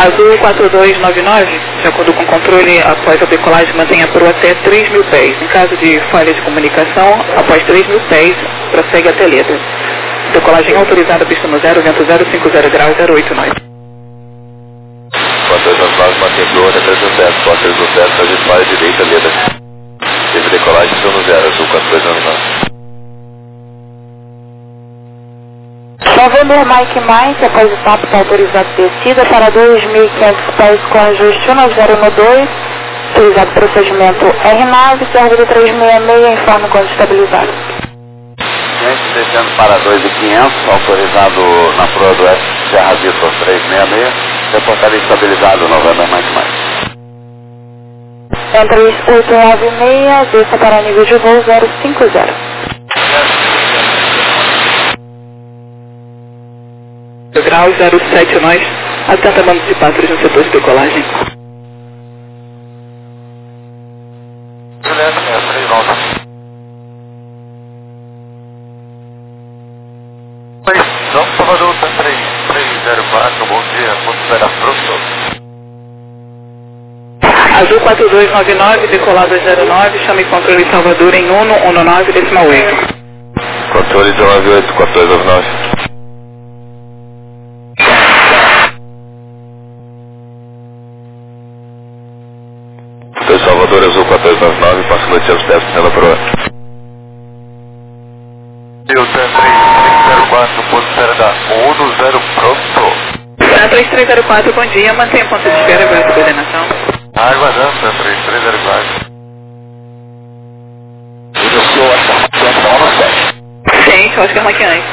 Azul 4299, de acordo com o controle, após a decolagem mantenha a proa até 3.000 pés. Em caso de falha de comunicação, após 3.000 pés, prossegue até Leda. Decolagem autorizada, pista no 0, vento 050 graus, 08 nós. 4299, mantém proa até 3.000 pés, pós 3.0 pés, fazer falha direita, Leda. Teve decolagem, pista no 0, Azul 4299. November Mike após o TAP está autorizado descida para 2.500 pés com ajuste 1012, autorizado procedimento R9, serve de 366, informe quando estabilizado. Gente descendo para 2.500, autorizado na proa do S Serra Vitor 366, reportado estabilizado November Mike. Entre 896, desça para nível de voo 050. Graus 07 nós, atenta bando de pássaros no setor de decolagem. Juliana, 39. São Salvador, 304, bom dia, atmosfera pronto. Azul 4299, decolado 09, chame controle Salvador em 119,8. Controle 198, 4299. Salvador Azul 4299, passa noite aos pés pela proa. Eu 3304, ponto de espera da 10 pronto. 3304, bom dia, mantenha ponto de espera, aguarde a coordenação. Aguardando, 3304. Ciente, Oscar Maquiante.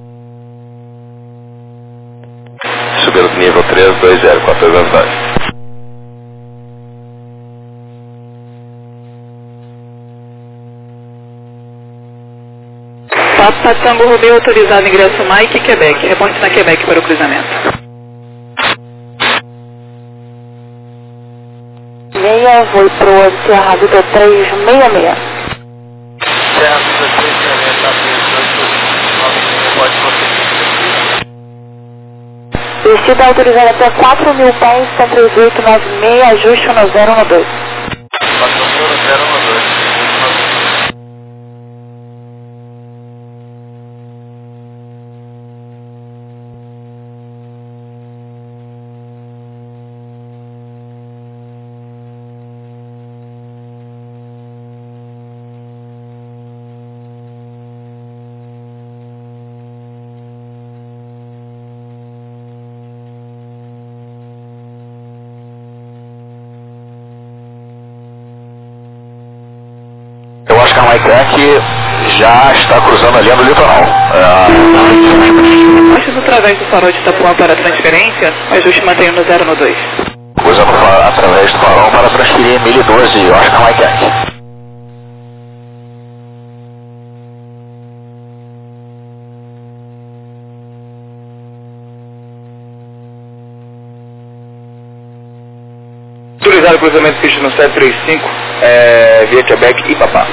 Subindo do nível 320, 4299. Papa Tango Romeu autorizado ingresso Mike Quebec. Reponte na Quebec para o cruzamento. Meia, voo proa Serra Vitor 366. Serra Vitor 366, pode conseguir. Descida autorizada até 4.000 pés, 13896, ajuste 1012. 4012. Eu acho que a Mike já está cruzando a linha do litoral. Antes através do farol de Itapuã para transferência, o ajuste mantenha no 012. Cruzando através do farol para transferir 1012, eu acho que a Mike. Autorizado o cruzamento pista no 735, via Quebec e Papá.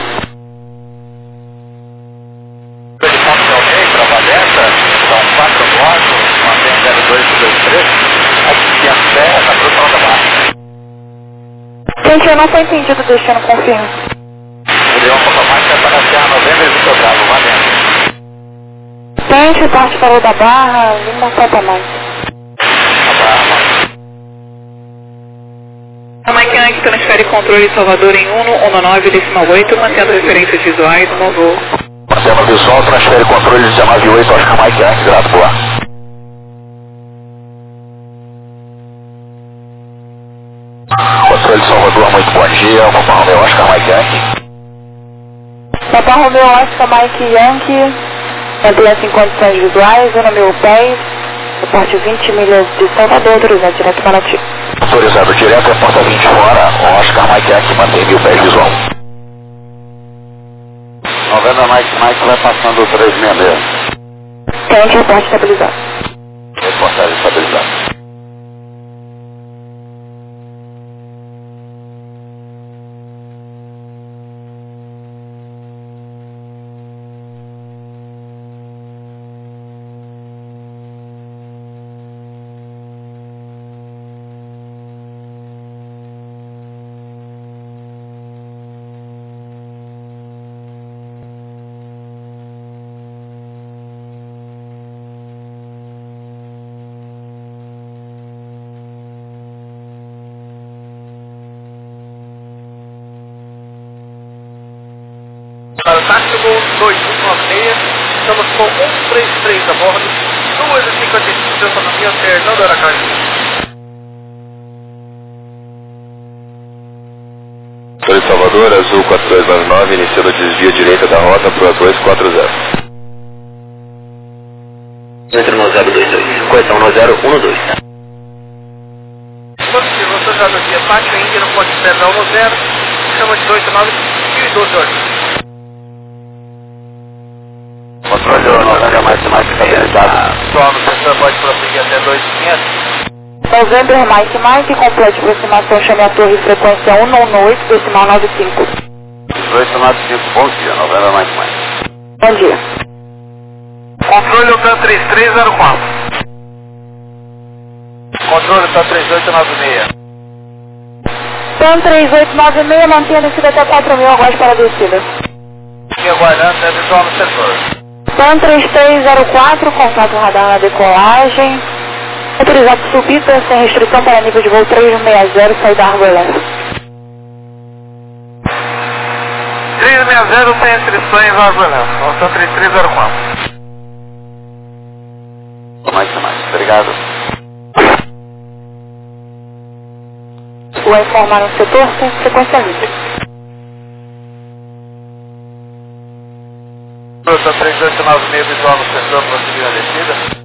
Para Valença, são 4 blocos, mantém 0223, aqui a Serra, na produção da Barra. Gente, eu não estou entendido o destino, confirmo. Leão Fotomática para a Serra Novembro e Vitor Bravo, Valença. Gente, parte falou da Barra, não falta mais. A Barra. A Mike Yankee transfere controle Salvador em 119,8, mantendo referências visuais no voo. Mantendo visual, transfere controle 198, acho que a Mike Yankee, grato por lá. Controle Salvador, muito bom dia, Papa Romeu, acho que a Mike Yankee. Papa Romeu, Oscar Mike Yankee, mantenha-se em condições visuais, 1.000 pés, reporte 20 milhas de Salvador, autorizado direto para ti. Autorizado direto, é porta 20 fora, Oscar Mike Yankee, mantém 1000 pés visual. Novembro Mike vai passando o 366. Tente reporte estabilizado. Reportagem estabilizada. Para o táxi Gol 2196, estamos com 133 a bordo, 2h55 de autonomia, Fernando Aracaju. Foi Salvador, Azul 4299, iniciando o desvio direita da rota para o 240. Entre no 022, correção no 012. Positivo, você já no dia Pátio Índia, no ponto Pedro 10, chama de 289 e 12 horas. Controle do Novembro mais estabilizado. Pessoal, no sensor pode prosseguir até 2500. November Mike, complete aproximação, chame a torre, frequência 118, decimal 95. 1895, bom dia, Novembro mais. Bom dia. Controle TAM 3304. Controle TAM 3896. TAM 3896, mantenha a descida até 4.000, aguarde para a descida. E aguardando, é visual no setor. TAM 3304, contato radar na decolagem. Autorizado subida, sem restrição para nível de voo 360, saída Harbor Leste. 360 sem restrições, Harbor Leste. Nossa, 3304. Mais. Obrigado. Vou informar no setor sem frequência livre. TAM 3896, visual no setor, prosseguir a descida.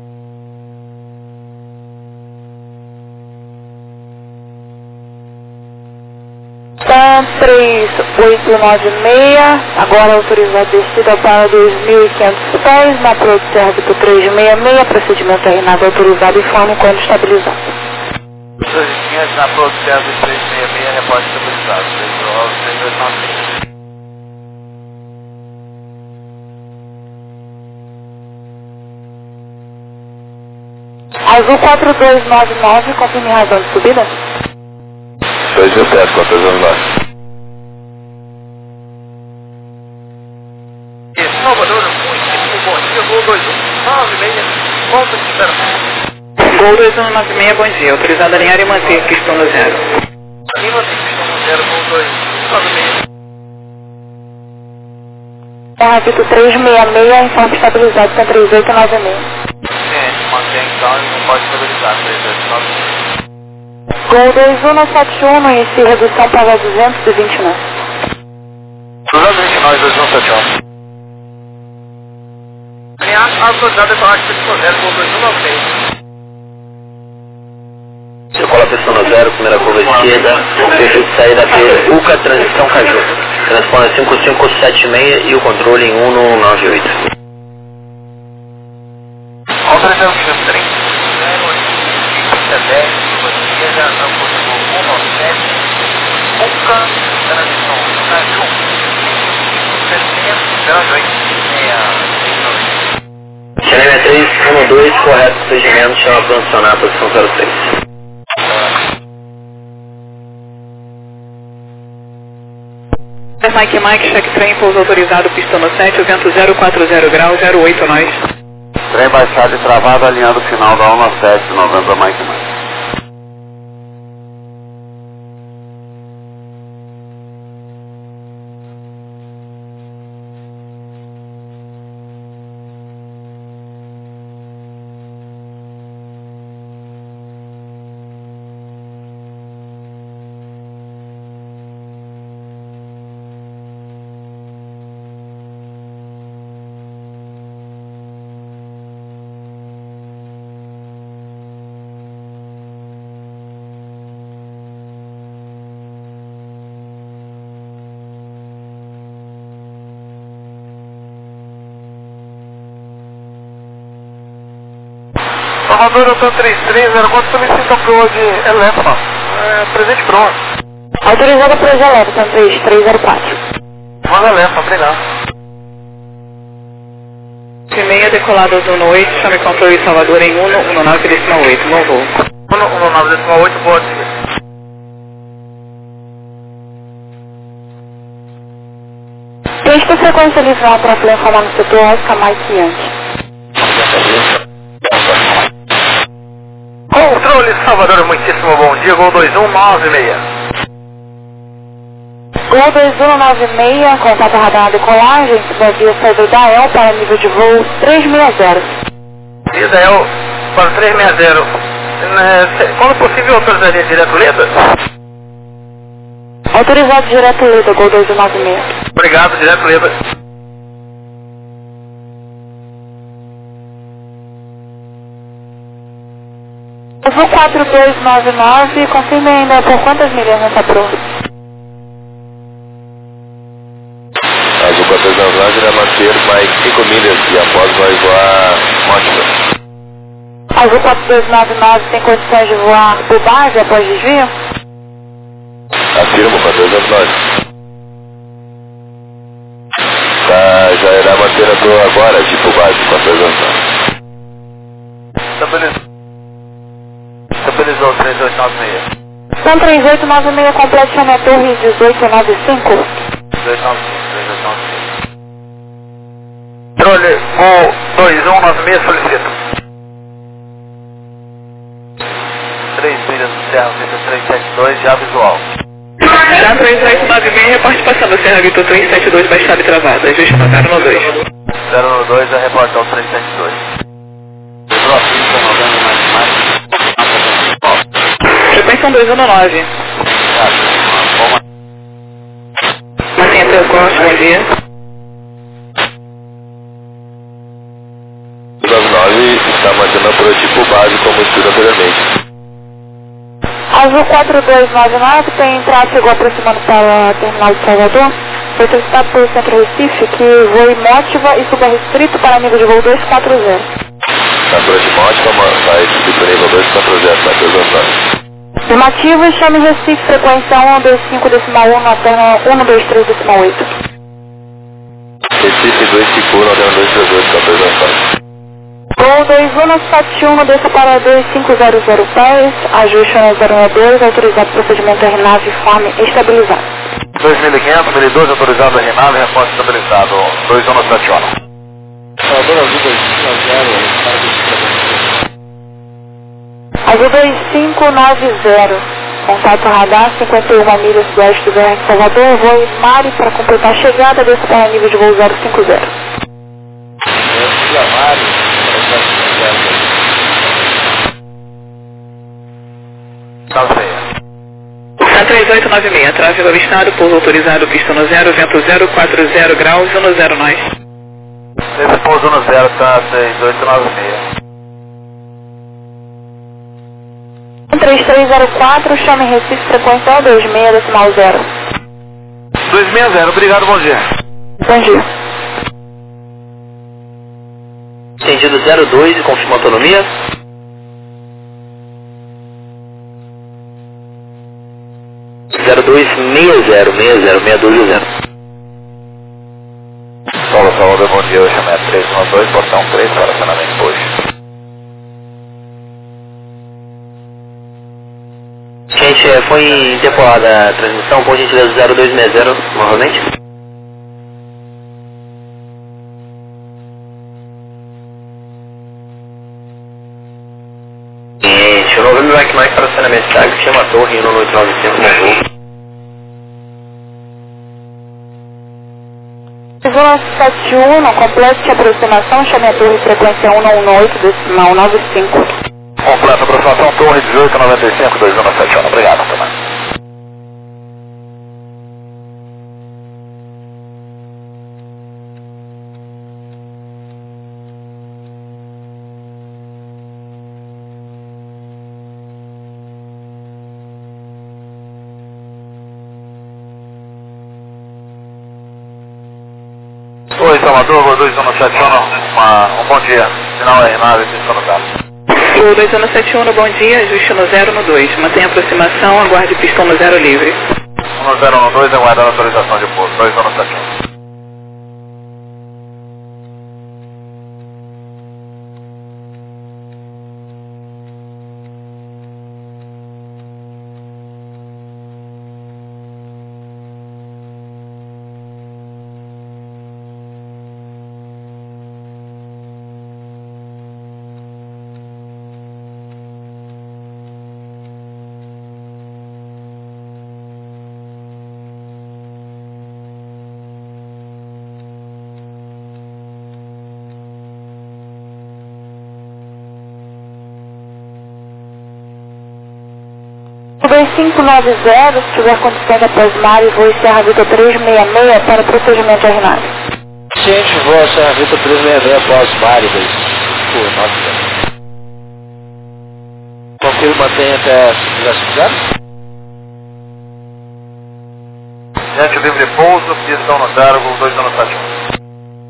TAM 3896, agora autorizado descida para 2.500 pés, na produção árbitro 366, procedimento RNAV autorizado e forma quando estabilizado. Os 2.500 na produção árbitro 366, repórter estabilizado, 3896. Azul 4299, confirme razão de subida. 2.000 pés, 4299. Salvador, muitíssimo bom dia, Gol 2196, volta de espera. Gol 2196, bom dia. Autorizado a alinhar e manter pistão no zero. Lima tem pistão no zero, Gol 2196. Árbitro 366, informe estabilizado, TAM 3896. Mantém então e não pode estabilizar, 3896. Gol 2171, no início redução para 229. 229, 2171. Ameaça autorizada para a pistão zero, Gol 2196. Circula a pistão no 0, primeira curva esquerda, fecho de saída pela UCA, transição Caju. Transponder 5576 e o controle em 198. Autorizando o 30. 10, curva esquerda, campo de Gol 197. UCA, transição Caju. 60, 08, 690. Chame 6312, correto procedimento, chama para funcionar a posição 06. Mike, check train, pouso autorizado, pistão no 7, vento 040 graus, 08 nós. Trem baixado e travado, alinhando o final da 17, Novembro mais. Salvador, eu estou 33, quanto solicita para hoje Elefa? Presente pronto. Autorizada para os Elefa, TAM 3304. Manda Elefa, obrigado. 6 decolado Azul no 8, chame controle Salvador em 119,8, no voo. 119,8, boa dia. Texto frequência livre para informar no setor Oscar Mike Yankee. Controle Salvador, muitíssimo bom dia, Gol 2196. Gol 2196, contato radar na decolagem, via saída da EL para nível de voo 360. Israel para 360. Quando possível, autorizaria direto Leda? Autorizado direto Leda, Gol 2196. Obrigado, direto Leda. Voo 4299, confirme ainda por quantas milhas nessa prova? Azul 4299 irá manter mais 5 milhas e após vai voar Mótica. Azul 4299 tem condições de voar por base após desvio? Afirmo 4299. Tá, já irá manter a tua agora, tipo base 4299. Estabilizou 3896. São 3896, complete Chame Torre 1895. 3896. Controle, Gol 2196, solicito. 3 milhas do Serra Vitor 372, já visual. Já 3896, reporte passando Serra Vitor 372, baixada e travada. Ajuste para 092. 092 é reportão 372. Frequência 219. Mantenha transporte, bom dia. 99 está mantendo a prototipo base como estudo anteriormente. Azul 4299 tem tráfego aproximando para o terminal de Salvador. Foi solicitado pelo Centro Recife que voe Mótiva e suba restrito para nível de voo 240. Na prototipo Mótica vai disponível 240, vai ter Afirmativo, chame Recife, frequência 125.1 na terra 123.8. Recife 251, alterna 232, está apresentado. Gol 2171, desça para 2500 pés, ajuste na 012, autorizado procedimento RNAV forme estabilizado. 2500, 1012, autorizado RNAV, reporte estabilizado, 2171. Salvador Azul 250, Azul 2590, contato radar 51 milhas sudoeste do BR Salvador, voe Mari para completar a chegada, desça para nível de voo 050. Tá 3896, tráfego avistado, pouso autorizado, pista no 0, vento 040 graus, 10 nós. Esse pouso no 0 tá 3896. 3304, chame Recife, frequência 26.0. 260, obrigado, bom dia. Bom dia. Entendido 02 e confirma a autonomia. Zero 6260. Salvador, bom dia, eu chamei a 312, portão 3, para acionamento hoje. Gente, foi interpolada a transmissão, por gentileza 0260, novamente. Gente, o November Mike para acionamento TAG, chama a torre, 1895, no voo. Voo 71, não complete a aproximação, chame a torre, frequência 118, decimal 95. Completa aproximação, torre 1895, 2171, obrigado, também. Oi, Salvador, 2171, um bom dia. Sinal RNAV, pista no dado. Gol 2171, bom dia, ajuste no 0 no 2. Mantenha aproximação, aguarde pistão no 0 livre. 1012, aguardando autorização de pouso, 2171. 2590, se tiver condições após mar e voo Serra Vitor 366 para procedimento R9. Ciente, voo Serra Vitor 366 após mar e voo. Confirma, mantém até 5 Gente, livre pouso, pistão no 0, voo 2 no 71.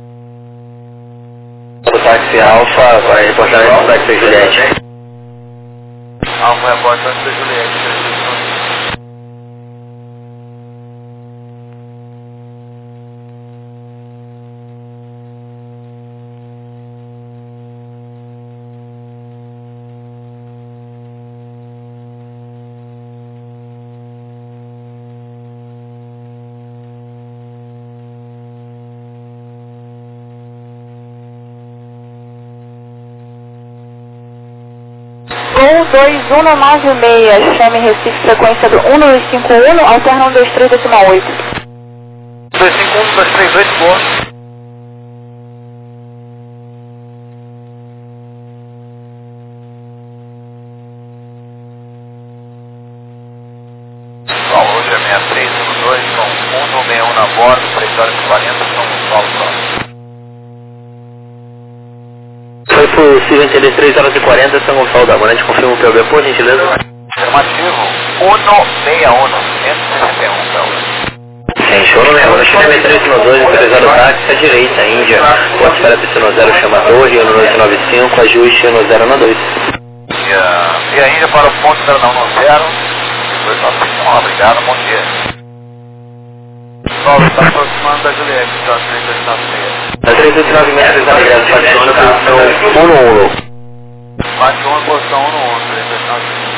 O táxi Alfa vai reportar o táxi Juliette. Alfa reporta táxi Juliette. Gol 2196, chame Recife, frequência do 1251, alterna 123 decimal 8. 251, 238, boa. Bom, hoje é 6312 com 161 na bordo, 3 horas e 40, São Paulo próximo. Foi possível entender 3 horas e 40, São Gonçalo da Manante, confirma o PB, por gentileza. Afirmativo, 161, 161, então. Sim, show no mesmo, chame 312, autorizado táxi à direita, Índia. Pode esperar PC no 0, chama Torre, no 895, ajuste no 012. E a Índia para o ponto 090, 291, obrigado, bom dia. Paulo está aproximando da Juliette, já 396. Na 389 metros da Migrada, Fationa, posição 111. Fationa, posição 111, 396.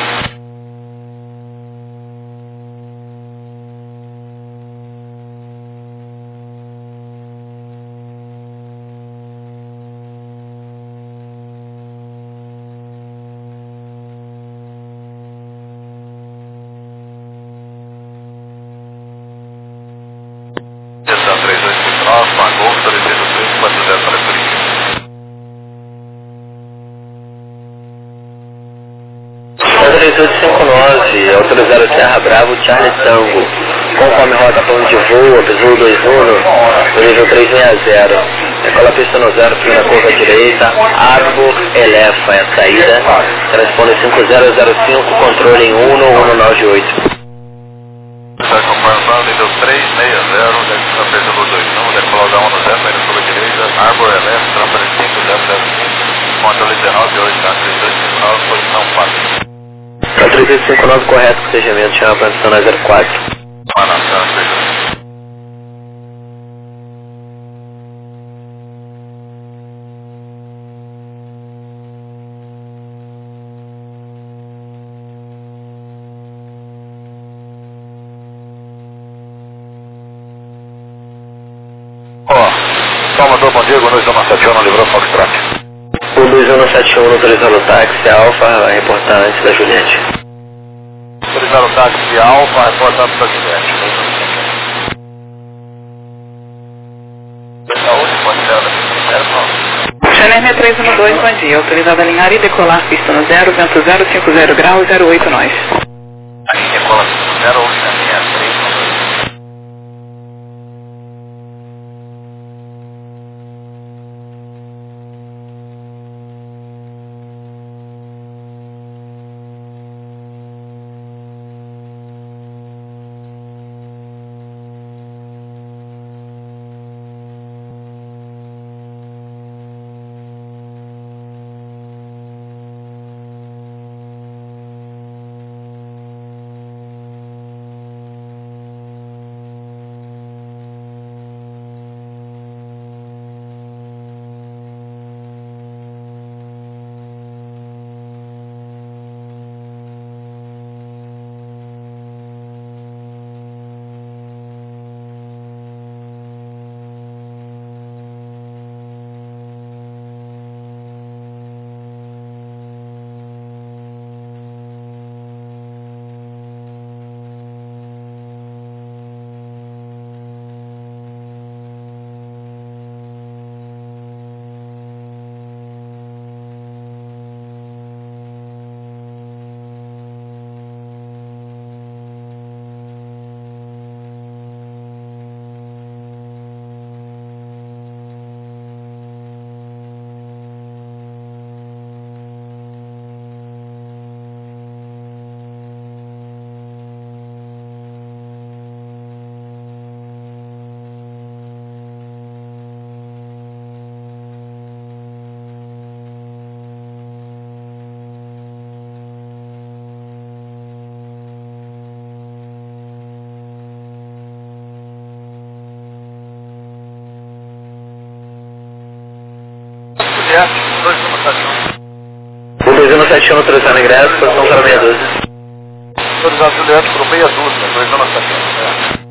Estação 3259, pagou, 303, 40 para Curitiba. Na 3859, autorizado Serra Bravo, Charlie Tango. Conforme rota plano de voo, Absul 21, no nível 360. Decola pista no 0, primeira curva à direita, Arbor, Elefa, é a saída. Transpone 5005, controle em 19198. Está conformando, nível 360, deve pista do 21, decola da 10, primeira curva à direita, Arbor, Elefa, transpone 5005, controle 198, tá? 3259, posição 4. Para 3859, correto, procedimento, chama para adicionar 04. Salvador, bom dia, Gonçalves da Massationa, livrou Foxtrot. O 2171 autorizando o táxi Alfa, vai reportar antes da Juliette. Autorizando o táxi Alfa, reporta antes da Juliette. Saúde, pode ser, Chalé 312, bom dia. Autorizado a alinhar e decolar pista no 0, vento 050 graus, 08 nós. Aí decola 0, 8 na linha 3. 71 autorizando ingresso, posição para meia dúzia. Autorizado Juliette para meia dúzia, 2 anos 70.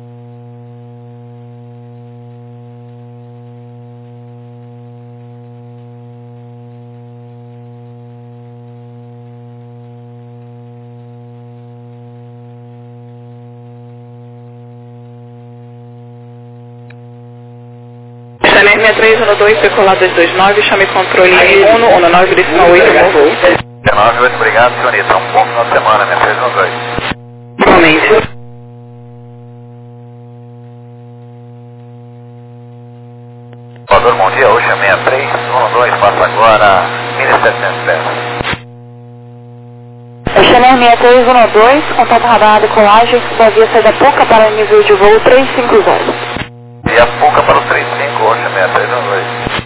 Chanel 6312, decolado 229, chame controle 119, direcional 8, bom voo. 198, obrigado, senhorita. Um bom final de semana, minha 312. Igualmente. Salvador, bom dia, Ocean 6312, passa agora 1700 pés. Chanel 6312, contato radar decolagem, subavia saída pouca para nível de voo 350. E a pouca para o 35, Ocean 6312.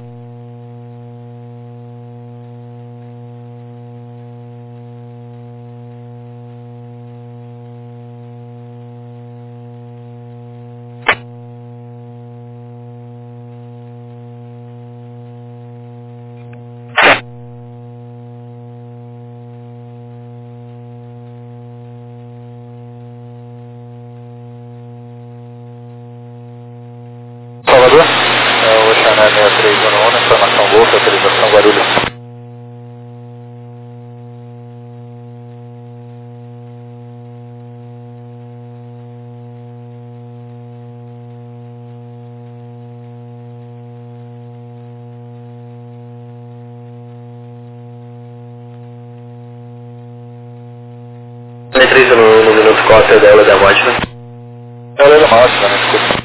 Salvador, o Chanel 6311, informação Golf, autorização Guarulhos. No minuto 4 da aula da máquina. Ela é máxima, né? Desculpa.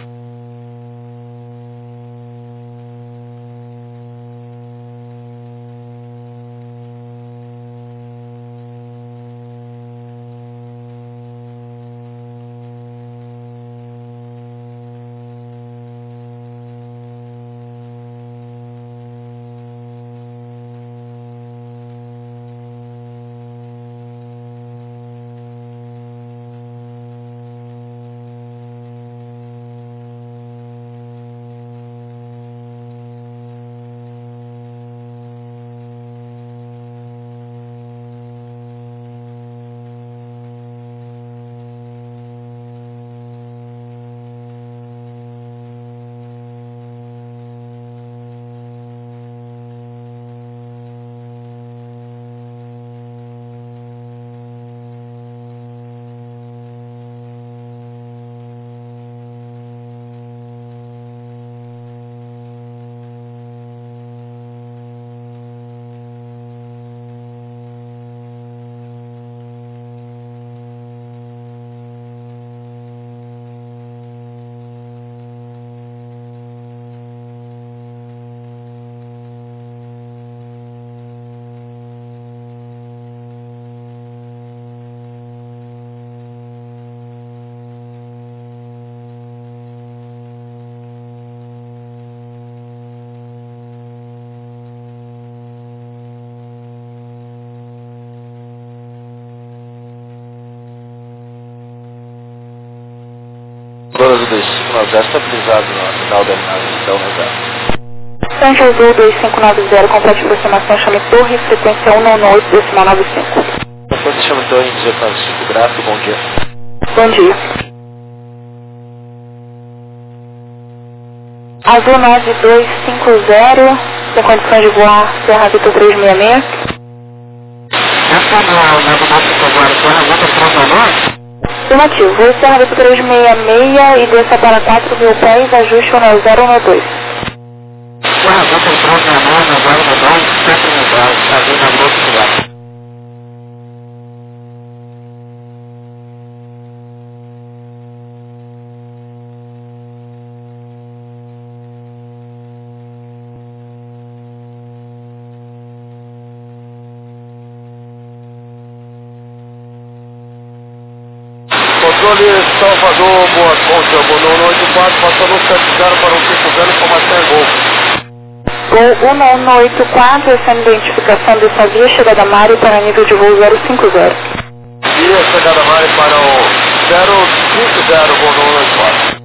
Todas do 250 estabilizado no final da navegação, né, cara? São José 2590, complete aproximação, chame torre, frequência 198, decimal 95. Depois chama torre 295, gráfico, bom dia. Bom dia. Azul 9250, tem condições de voar Serra Vitor 366. Essa na aeronáutica agora, Serra Vitor 369? Afirmativo, voo Serra Vitor 366 e desça para 4.000 pés, ajuste 1012. Serra Vitor 369, agora no 2, sempre no 10, ali na Grupo do Lado. Controle Salvador, bom dia, Bono 184, passando 70 para o 50, informação é Gol. Gol 1184, essa é a identificação dessa via, chegada Mário para nível de voo 050. Via chegada Mário para o 050, Bono 184.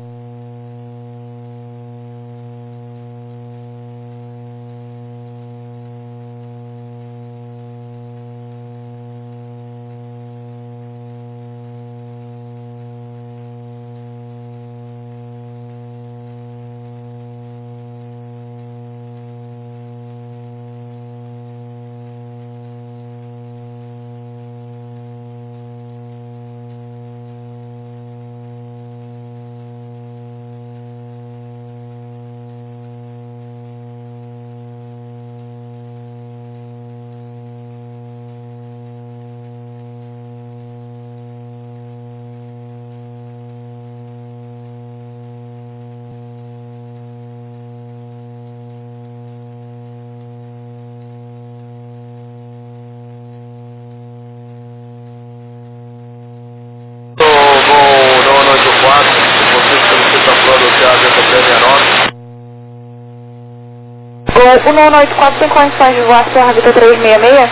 1184 tem condições de voar Serra Vitor 366?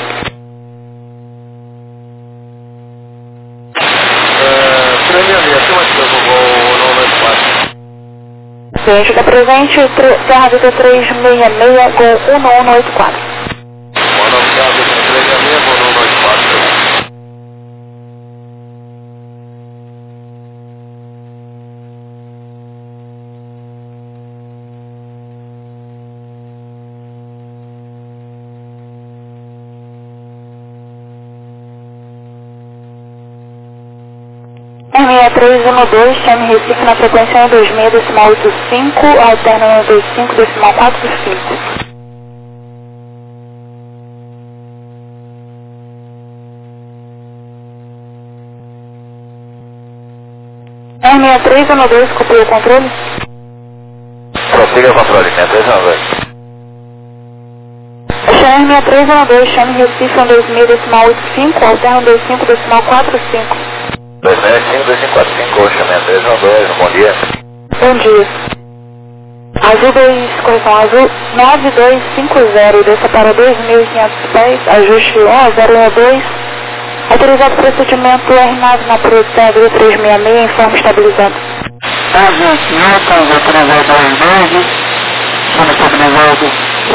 Gente, está presente, Serra Vitor 366, Gol 1184. Serra Vitor 366, Gol 1184. R6312, chame Recife na frequência 126,85, alterna 125,45. R6312, copiou o controle? Prossiga o controle, 6312. R6312, chame Recife 126,85, alterna 25,45. 265-2545, chamamento 312, bom dia. Bom dia. Azul 2, correção azul 9250, desça para 2.500 pés, ajuste 1012, autorizado procedimento R9 na proteção 366, informe estabilizado. Azul 500, autorizado R9, sendo estabilizado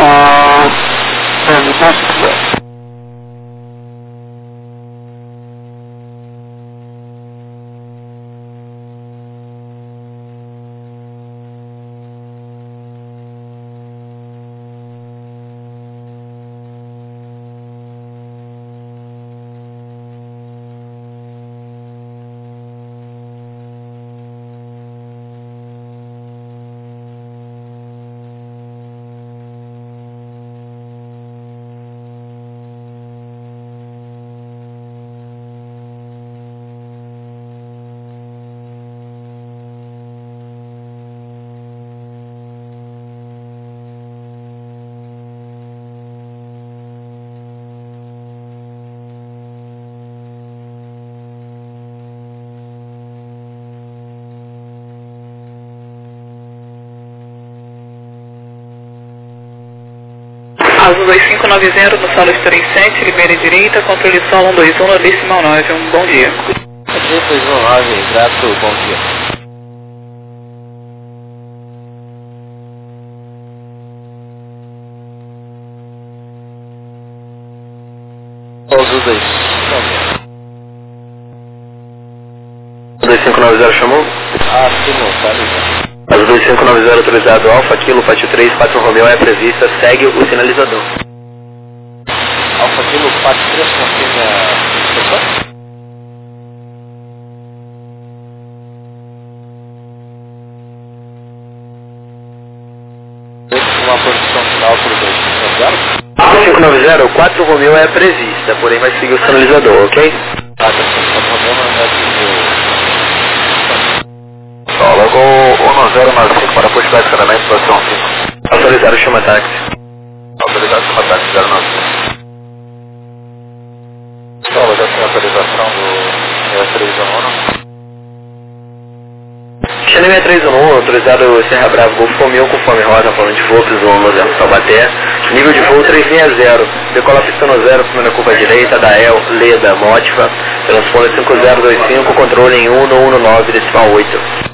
o Azul 2590 no solo 37, libere direita, controle solo 121, decimal 9, bom dia. 219, grato, bom dia. Azul 2590 chamou? Ah, sim, não, tá ligado. Azul 2590 autorizado Alfa, Kilo, Pátio 3, 4 Romeo é prevista, segue o sinalizador. Alfa Kilo, Pátio 3, confirma a inspeção? Uma posição final para o 250? 2590, 4 Romeo é prevista, porém vai seguir o sinalizador, ok? Ah, tá, 4 Romeo não é seguir Solo, Gol 1095 para pushback, escaneamento, posição 5. Autorizado chama táxi. Autorizado chama táxi 095. Solo, já tem autorização do 6311. Xanem 6311, autorizado Serra Bravo, Golfo Romeo, conforme rota, falando de voo, pisou no Zero Taubaté. Nível de voo 360, decola pistão 0, primeira curva direita, Dael, Leda, Motiva, transponder 5025, controle em 119, decimal 8.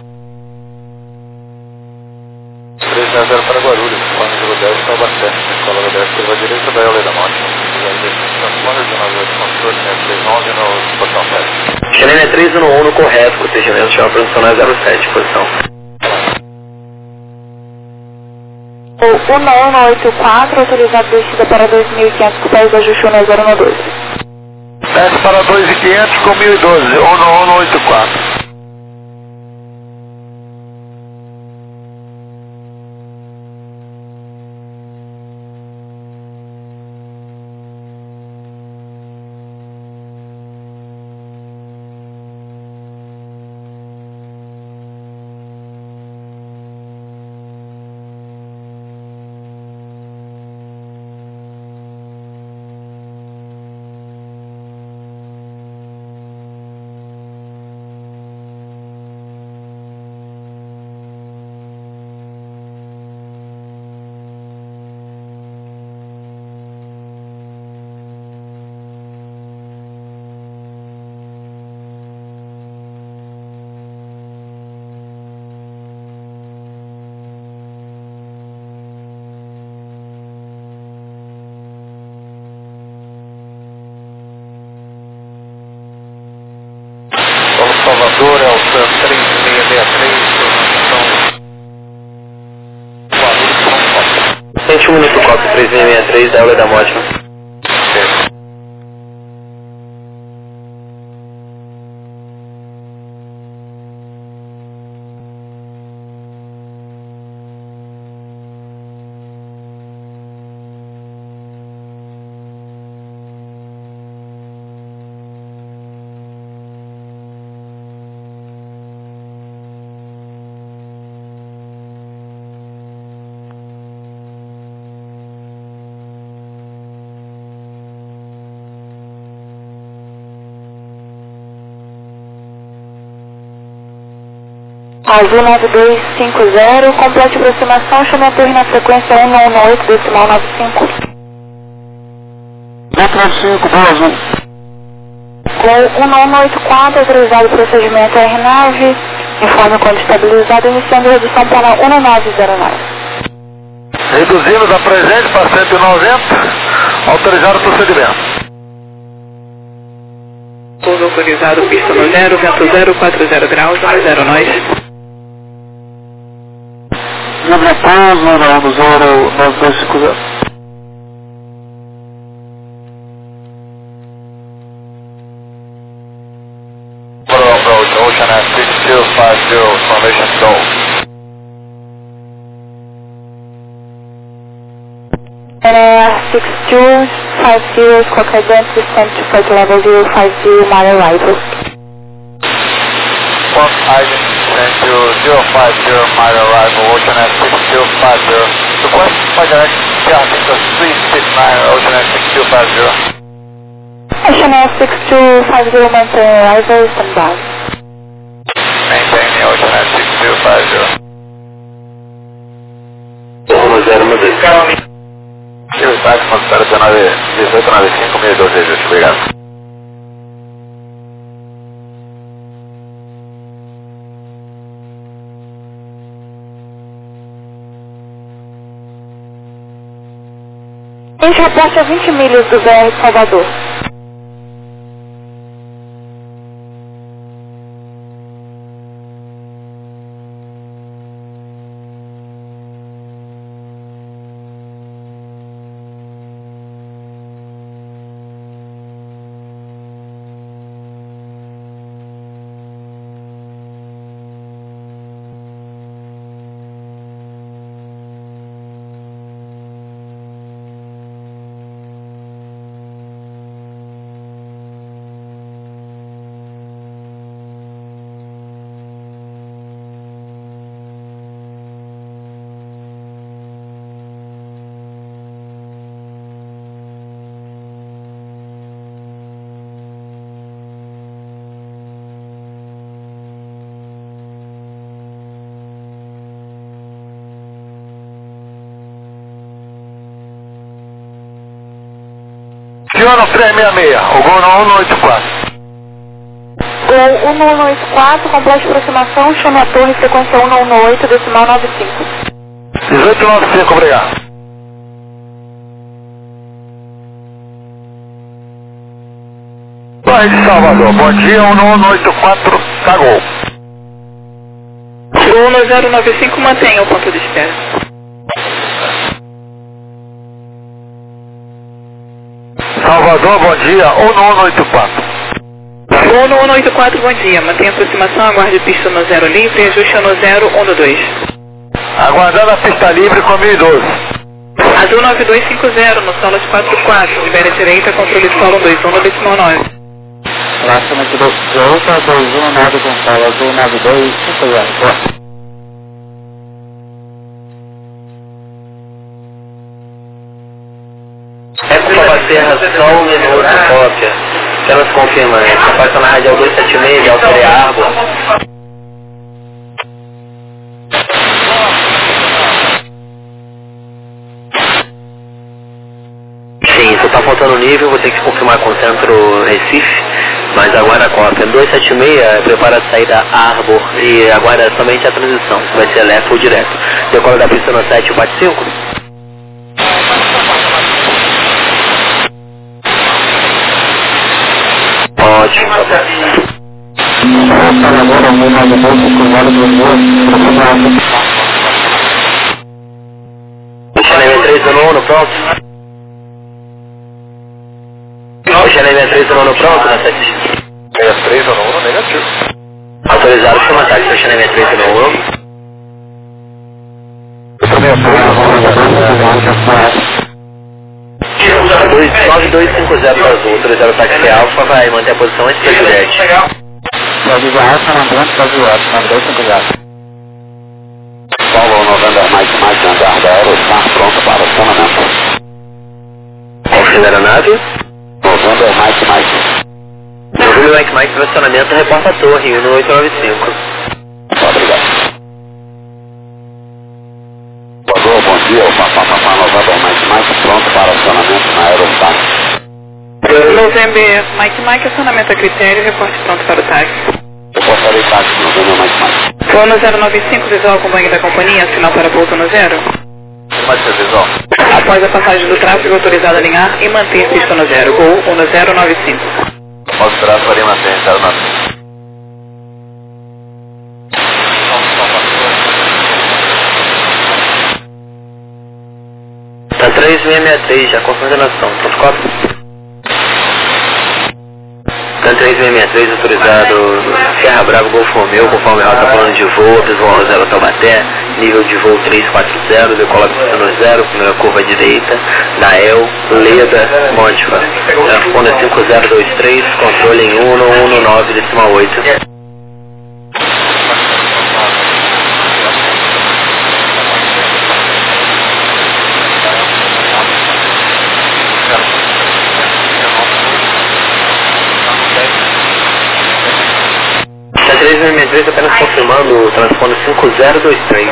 360 para Guarulhos, plano 10, Taubaté, escola 10, curva direita, Dael, Leda, Motiva. Transponder 198, controle 6311 no portão 7. Xanem 311 correto, protegimento, chama produção na 07, posição. O 1184, autorizado descida para 2.500 pés, ajuste 1012. Desce para 2.500 com 1012, 1184. Último minuto, copy 3663 da Euler da Mótima. Azul 9250, complete aproximação, chame a torre na frequência 118, decimal 95. 295, boa Azul. Com 1184, autorizado o procedimento R9, informe quando estabilizado, iniciando redução para 1909. Reduzindo da presente para 190, autorizado o procedimento. Pouso autorizado, pista no 0, vento 040 graus, 0 nós. Livre pouso, no 9250. Approach, Ocean at 6250, formation go. NR6250, Squawk Identity, sent to flight level 050, my arrival. Squawk Identity, sent to 050, my arrival, Ocean at 6250. Request flight direct, Piazza 369, Ocean at 6250. Ocean Air6250, maintain arrival, stand by. Maintaining Ocean at 6250. 1010. Universidade, considera 1895, 1012, obrigado. Este reporte a 20 milhas do VR de Salvador. Aciona 366, o gol no 184. Gol 1184, complete aproximação, chame a torre, frequência 118, decimal 95. 1895, obrigado. Torre de Salvador, bom dia, 1184, tá gol. Gol 1095, mantenha o ponto de espera. Salvador, bom dia, 1184. Gol no 184, bom dia. Mantenha a aproximação, aguarde pista no 0 livre e ajuste no 012. Aguardando a pista livre com 1012. Azul 9250, no solo de 44, libera direita, controle solo 21 no decimal 9. Próxima de Delta 21, nave Gonçalo, Azul 9250. Serra, só um minuto, cópia. Apenas confirmando. Capaz na rádio 276 de Alter Arbor. Sim, só tá faltando nível, vou ter que confirmar com o Centro Recife, mas aguarda a cópia. 276, prepara a saída Arbor e aguarda somente a transição, se vai ser left ou direto. Decola da pista no 745. Ótimo, tá bom. Channel 3 do nono pronto. O Channel 63 do nono pronto, na 63 do nono, negativo. Autorizado, chama ataque, seu Channel 63 do nono. 9250 do azul, autorizado o táxi Alfa, vai manter a posição antes da Juliette. Aviso Alfa, andante, aviso Alfa, 9250. Paulo November Mike andar da Aerostar, pronto para acionamento. Confirma a aeronave. November Mike. November Mike para acionamento, reporta a torre, 1895. Obrigado. Bom dia, o Papá November Mike, pronto para acionamento na Aerostar. November Mike, acionamento a critério, reporte pronto para o táxi. Reportarei táxi, November Mike. Voo no 095, visual com banho da companhia, sinal para pouso no 0. Pode ser visual. Após a passagem do tráfego, autorizado a alinhar e manter pista no 0. Gol 1095. Após o tráfego, ali mantém 095. Tá 3663, já confirma a nação, ponto 4. Tá 3663, autorizado Serra Bravo, Golfo Romeu, conforme rota plano de voo, visual 0 Taubaté, nível de voo 340, decola pista no 0, primeira curva direita, Dael, Leda, Montifa. Responda 5023, controle em 1119,8. Tá 3663, apenas confirmando o transponder 5023.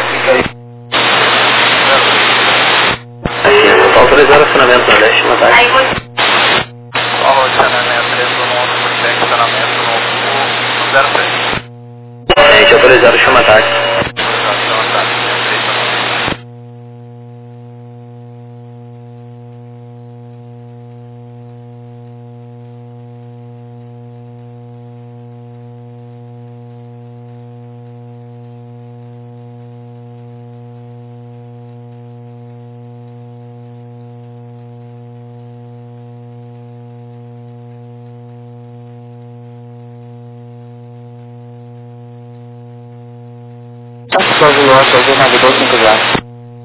Aqui, tá autorizado o acionamento na leste, boa tarde. Paulo, Channel 63 do nono, estacionamento no 03. Gente, autorizado, chama ataque. Azul Alfa, azul 9250.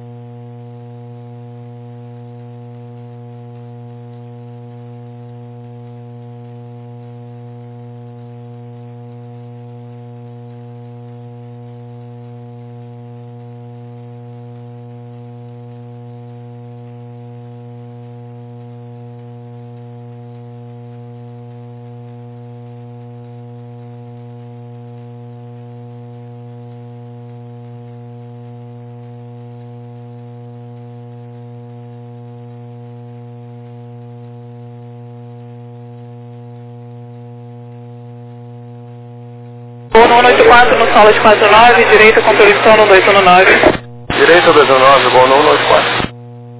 Voo no 184, no solo de 49, direita, controle de sono 219. Direita 219, gol no 184.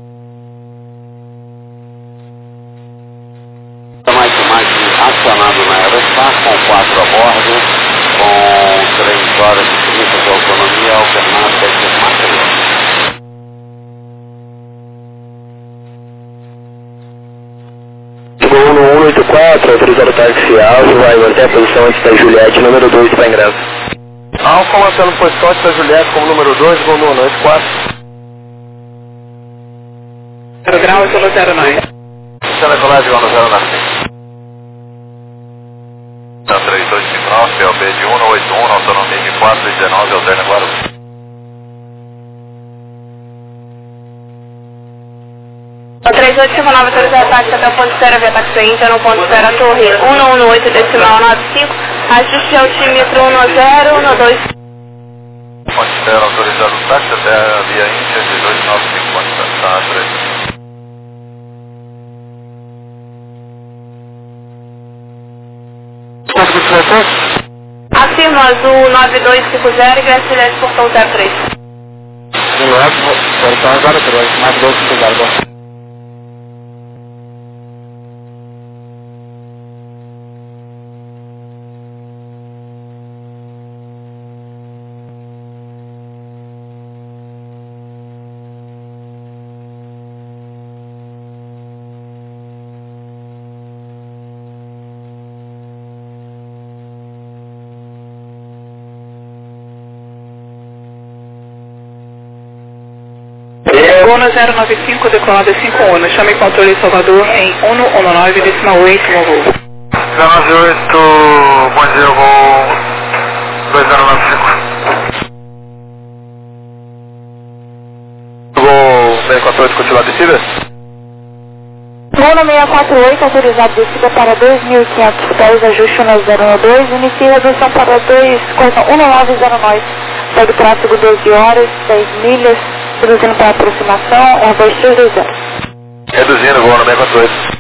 Mike acionado na Aerostar, com 4 a bordo, com 3 horas e 30 de autonomia, alternada de material. Gol no 184, autorizado o táxi Alfa, vai manter a posição antes da Juliette, número 2, para ingresso. Alfa mantendo posição antes da Juliette como número 2, gol no 184. 0 graus, solo 09. Channel colagem gol no 095. 3259, PLB de 181, autonomia de 419, alterna Guarulhos. O 3859, autorizado táxi até o ponto zero, via taxi Inter, no ponto zero, a torre 118, decimal 95, ajuste altímetro 10, 12. Ponte zero, autorizado o táxi até a via Índia de 295, ponte zero, tá na 3. Afirma azul 9250, ingresso direto, portão 03. Azul Alfa, portão 03, 9250. Gol no 095, decolada 51. Chame controle Salvador em 119,8 no voo. 098, bom dia, voo 2095. Gol 648, continua a descida? Gol no 648, autorizado descida para 2.500 pés, ajuste 1012, inicia redução para 1909. Segue tráfego 12 horas, 6 milhas, reduzindo para aproximação, Airbus 320. Reduzindo, gol no 648.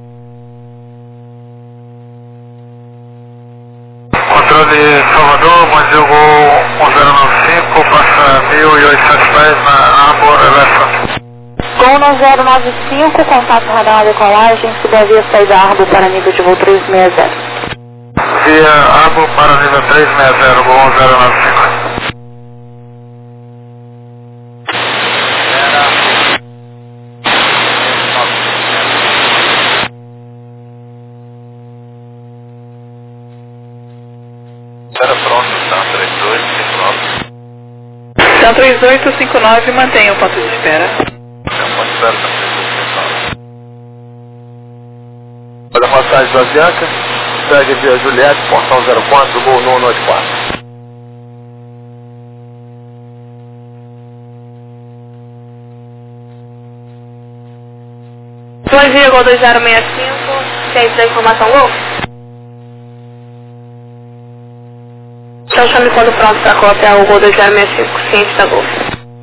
Controle Salvador, bom dia, voo 1095, passa 1.800 pés na Arbor Elephant. Gol no 095, contato radar na decolagem, suba a via saída Arbor para nível de voo 360. Via Arbor para nível 360, voo 1095. Espera pronto, tá? 3859. São 3859, mantenha o ponto de espera. Ponto de espera, tá? 3859. Olha a passagem do Avianca, segue via Juliette, portão 04, gol 184. Bom dia, Gol 2065, ciente da informação Gol? Então chame quando pronto para copiar o Gol 2065, ciente da Gol.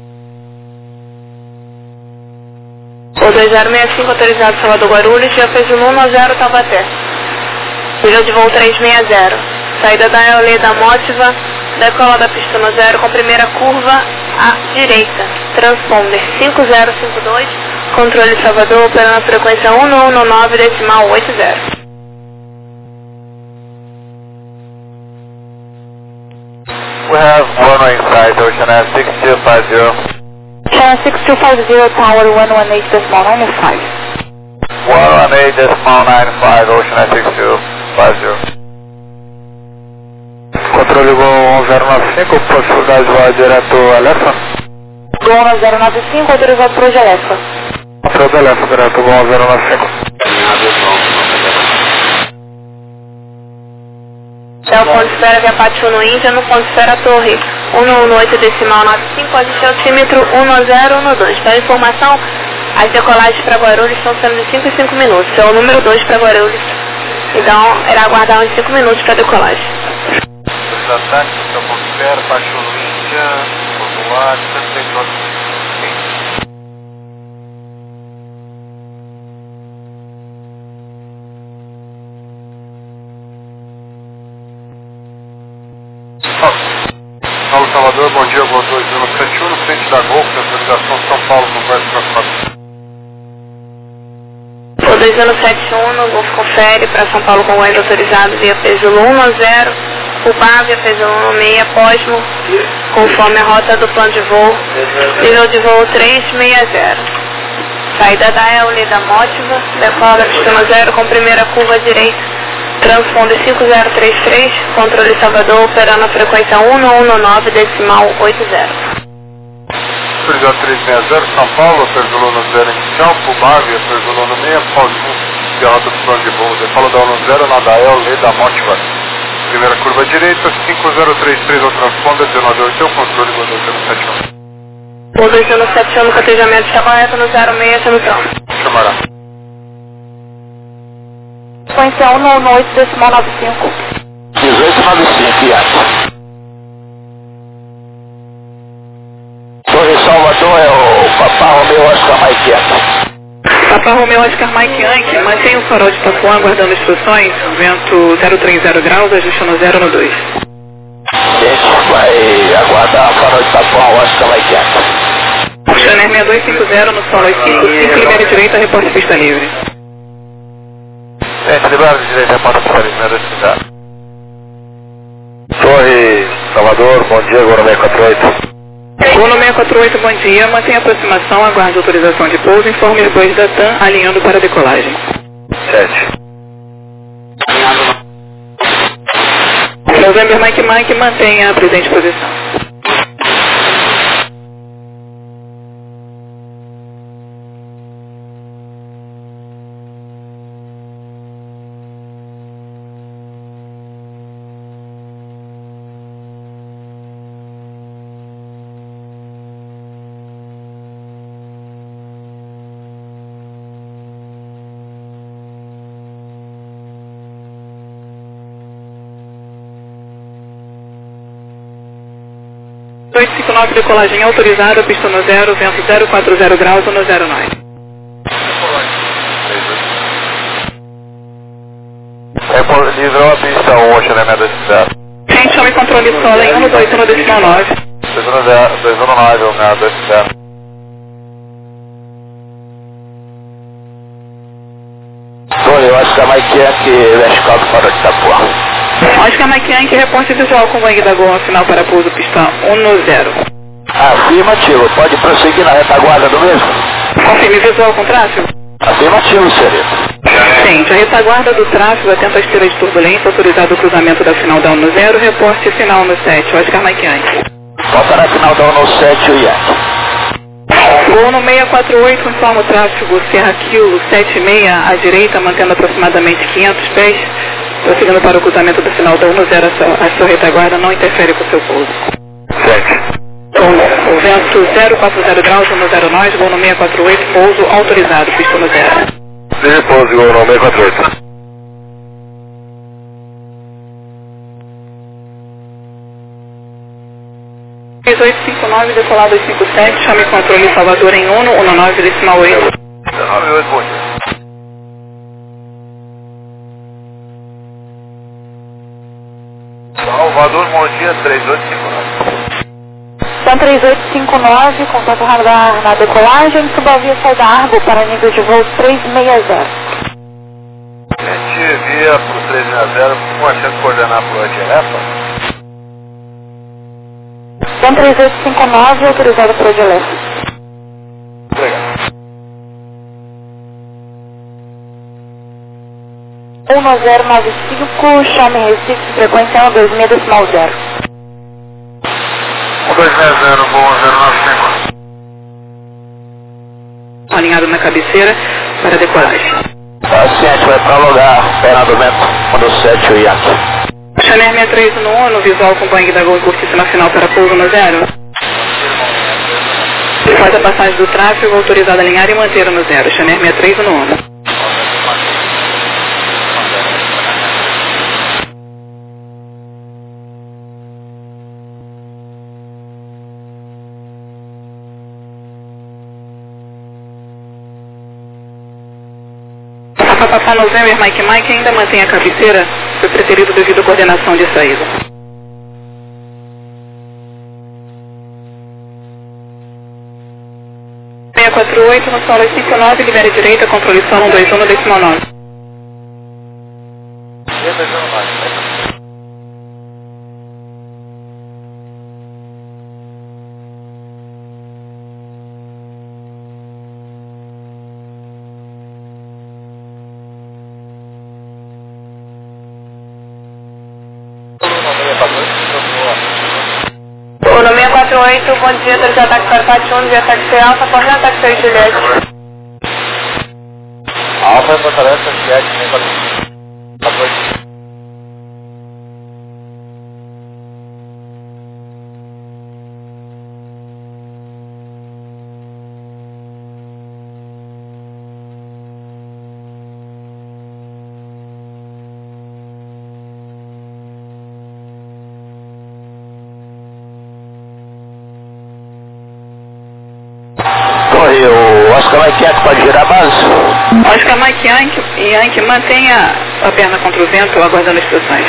Gol 2065, autorizado Salvador Guarulhos, já fez o 190 Taubaté. Nível de voo 360. Saída da Eolê da Mótiva, decola da pista no 0 com primeira curva à direita. Transponder 5052, controle Salvador, operando a frequência 1119,80. We have runway inside, Ocean Air 6250. Channel 6250, Tower 118.95. 118.95, Ocean Air 6250. Controle Gol 1095, possibilidade de voar direto Elephant. Gol 095, autorizado para o Gelefa. Controle Elephant, direto Gol 1095. É o ponto de espera via Pátio no Índia, no ponto de espera Torre 118,95, ajuste altímetro 1012. Para informação, as decolagens para Guarulhos estão sendo de 5 em 5 minutos. É o número 2 para Guarulhos. Então, irá aguardar uns 5 minutos para a decolagem. Os ataques, então, ponto de espera, baixou no Índia, popular, 79. Paulo Salvador, bom dia, voo 2071, frente da Golf, autorização São Paulo, conversa para O 2071, no Golf confere para São Paulo com voz autorizado via Peso 110, Cubá via Peso 16, Posmo, conforme a rota do plano de voo, nível de voo 360. Saída da Eolê da Mótiva, decola da pista 0 com primeira curva à direita. Transponder 5033, controle Salvador, operando a frequência 1119,80. Autorizado 360, São Paulo, Perzolou no 0 inicial, Pumávia, Perzolou no 6, Paulinho, via rota do plano de voo, decola da 10, na Dael, Lei da Mótiva. Primeira curva à direita, 5033 ao transponder, 198, controle do 2071. O 2071 no cotejamento está correto no 06, atenção. Chamará. Frequência 118,95. 1895, IATA. Torre Salvador é o Papa Romeu Oscar Mike Yankee. Papa Romeu Oscar Mike Yankee, mantenha o farol de Itapuã aguardando instruções, vento 030 graus, ajuste no 0 no 2. Gente, vai aguardar o farol de Itapuã Oscar Mike Yankee. Chanel 6250 no solo 55, libere direita, reporte pista livre. Gente, libera de direita, reporte pista livre, 6250. Torre Salvador, bom dia, agora 648. Gol no 648, bom dia. Mantenha a aproximação, aguarde autorização de pouso, informe os bois da TAM alinhando para a decolagem. 7. November Mike, mantenha a presente posição. 3859, decolagem autorizada, pista no 0, vento 040 graus no 09. Livrou a pista 1, Xané 260. Gente, chame controle solo em 121 decimal 9. 219, 16260. Oi, Oscar Mike Yankee, West Caldo para de Itapuã. Oscar Mike Yankee, reporte visual com Bang da Gol, final para pouso, pista 10. Afirmativo, pode prosseguir na retaguarda do mesmo? Confirme visual com tráfego? Afirmativo, senhorita. Gente, a retaguarda do tráfego atenta à esteira de turbulência, autorizado o cruzamento da final da 10, reporte final no 7, Oscar Mike Yankee. Volta na final da 17, o Yankee. Gol no 648, informa o tráfego Serra Kilo 76 à direita, mantendo aproximadamente 500 pés, prosseguindo para o cruzamento da final da 10, a sua retaguarda não interfere com o seu pouso. 7. O vento 040 graus no 09, gol no 648, pouso autorizado, pista no 0. Repouso, gol no 648. Fez 859, decolado 857, chame controle Salvador em 19 decimal 8. 19,8, bom dia. Salvador, bom dia, 3859. São 3859, contato radar na decolagem, subavia saída Argo para nível de voo 360. Gente, via pro 360, com a chance de coordenar pro Edelefa. São 3859, autorizado por Edelefa. Obrigado. 1095, chame Recife, frequência 126 decimal 0. 1260, bom 095. Alinhado na cabeceira para decolagem. Paciente vai prolongar, perna do vento, 17, o Yankee. Chanel 63 no 1, visual com Bang da Gol e curtiça na final para pouso no 0. Faz a passagem do tráfego, autorizado a alinhar e manter no 0. Chanel 63 no 1. Papapá November Mike ainda mantém a cabeceira, foi preterido devido à coordenação de saída. No solo 59, libere direita, controle solo 121 decimal 9. O no 648, bom dia, 3 ataque para 41, via táxi alfa, correndo ataque 6 Juliette. Alfa, fortaleza, Juliette, 648. Oi, o Oscar Mike Yankee pode girar a base? Oscar Mike Yankee mantenha a perna contra o vento, aguardando instruções.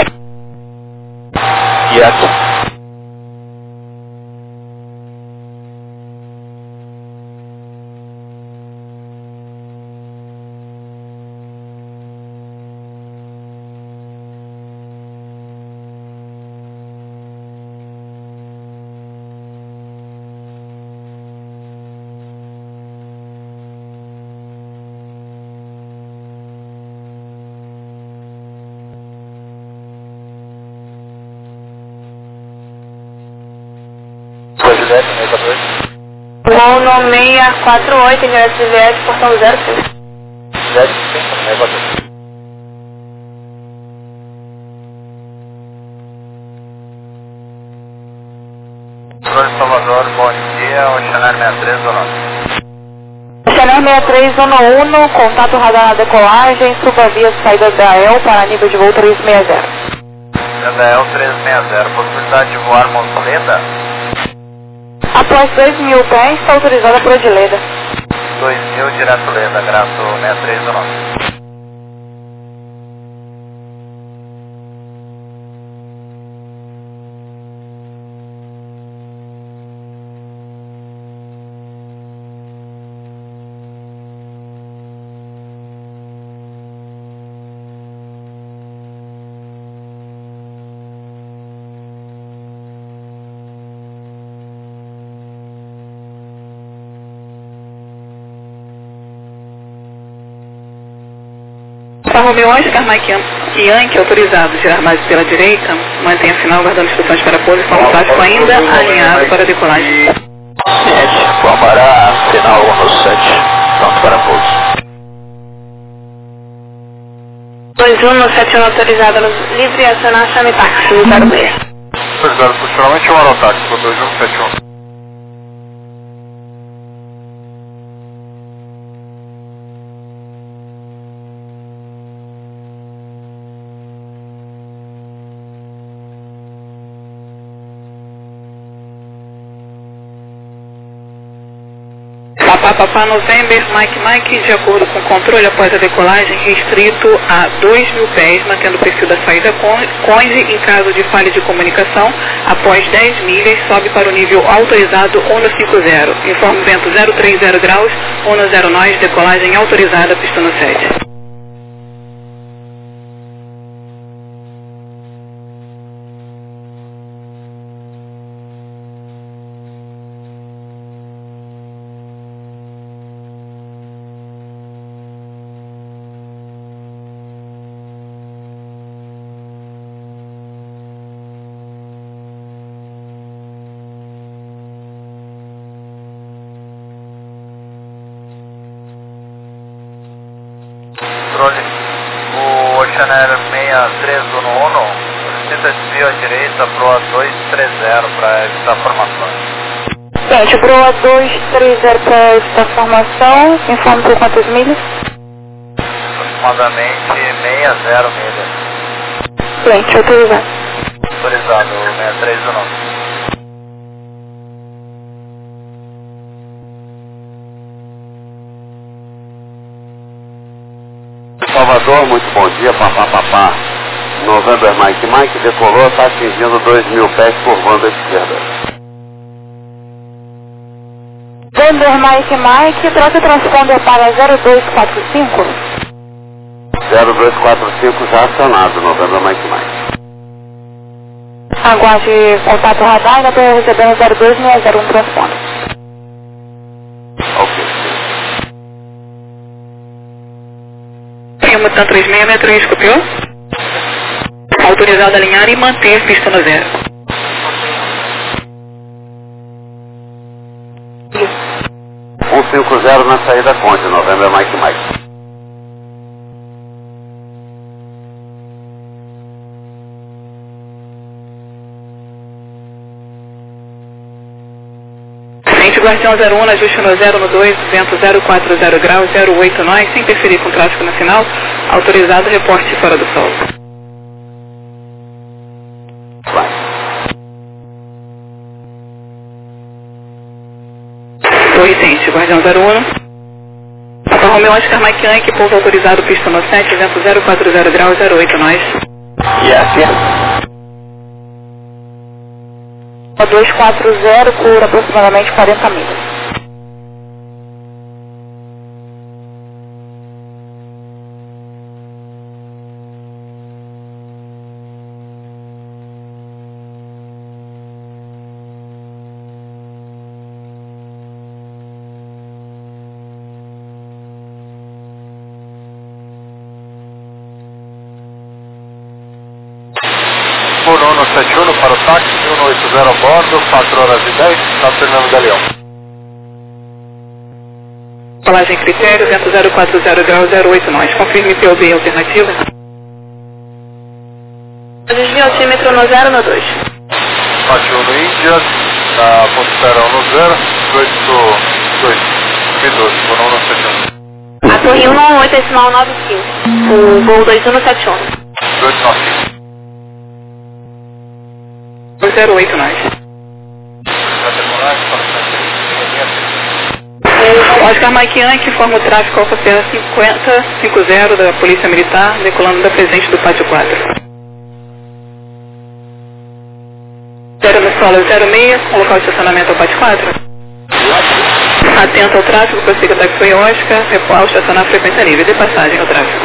Yankee. Voo no 648, Juliette Juliette, portão 06. Juliette, 648. Salvador, bom dia, o Chanel 63 ou não? Chanel 63 contato radar na decolagem, subavia saída da EL para nível de voo 360. Da EL 360, possibilidade de voar Monsoleda? Após 2.000 pés, está autorizada por Odileda. 2.000 direto Leda, graço 6319. Romeu Oscar Mike Yankee, autorizado, girar base pela direita, mantenha final guardando instruções para pouso, com o plástico ainda alinhado para decolagem. 7, formará final 1 no 7, pronto para pouso. 21 no 71 autorizada livre, acionar chame táxi no 06. Autorizado funcionalmente ou aerotáxi, por 2171. Papá November, Mike, de acordo com o controle após a decolagem, restrito a 2.000 pés, mantendo o perfil da saída conge em caso de falha de comunicação. Após 10 milhas, sobe para o nível autorizado ONU 50. Informe vento 030 graus, ONU 0 nós, decolagem autorizada, pista no 7. O Ocean Air 631 precisa desvio à direita Proa 230 para evitar formações. Gente, Proa 230 para esta formação, informe por quantas milhas? Aproximadamente 60 milhas. Gente, autorizado. Autorizado 6319. Salvador, muito bom dia, papá. November Mike, decolou, está atingindo 2.000 pés curvando à esquerda. November Mike, troca o transponder para 0245. 0245 já acionado, November Mike. Aguarde contato radar, ainda estou recebendo 02601 transponder. Ok. Mutan 3663, copiou? Autorizado a alinhar e manter pista no 0. .150 na saída Conde, November Mike. Frente Guardião 01, ajuste no 0 no 2, vento 040 graus, 08 nós, sem interferir com o tráfego nacional, autorizado, reporte fora do sol. Torre Tente, Guardião 01. Papa Romeu Oscar Mike Yankee, pouso autorizado, pista no 7, vento 040 graus, 08 nós. Yes. 240 por aproximadamente 40 milhas. Por 171 para o táxi, 180 a bordo, 4 horas e 10, está Fernando Galeão. Colagem critério, vento 040 graus, 08 nós. Confirme POB alternativa. Desvio altímetro no 0 no 2. Norte 1 no Índia, na ponteira 1 no 0, 2012, por 171. A torre 118 é sinal 95. O voo 2171. 295. 08 nós. Para demorar, Oscar Mike Yankee informa o tráfego Alfa Sierra 5050 da Polícia Militar, decolando da Presidente do Pátio 4. 0 no solo 06, com local de estacionamento ao Pátio 4. Atento ao tráfego, prossiga taxi Oscar, ao estacionar frequência livre, de passagem ao tráfego.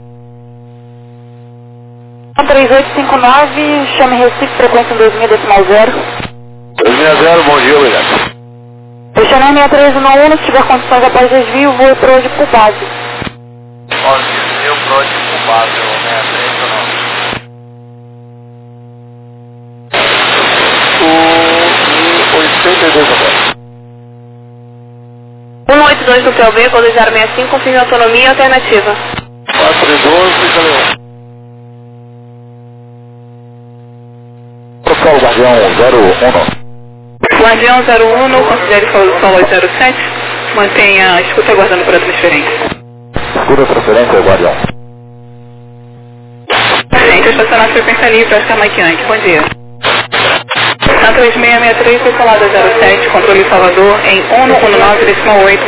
3859, chame Recife, frequência 2000,0. 260, bom dia, obrigado. Questionário 6391, se tiver condições após desvio, voe pro de por base. Olha, desvio pro de por base, 82 agora. 182 do PLB, Gol 065, confirme autonomia alternativa. 412, cadê? Protocolo Guardião 01. Guardião 01, considere solo 07, mantenha a escuta aguardando por a transferência. Escuta a transferência, Guardião. Gente, estacionar frequência livre, Oscar Mike Yankee, bom dia. A 3663, decolada 07, controle Salvador, em 119,8.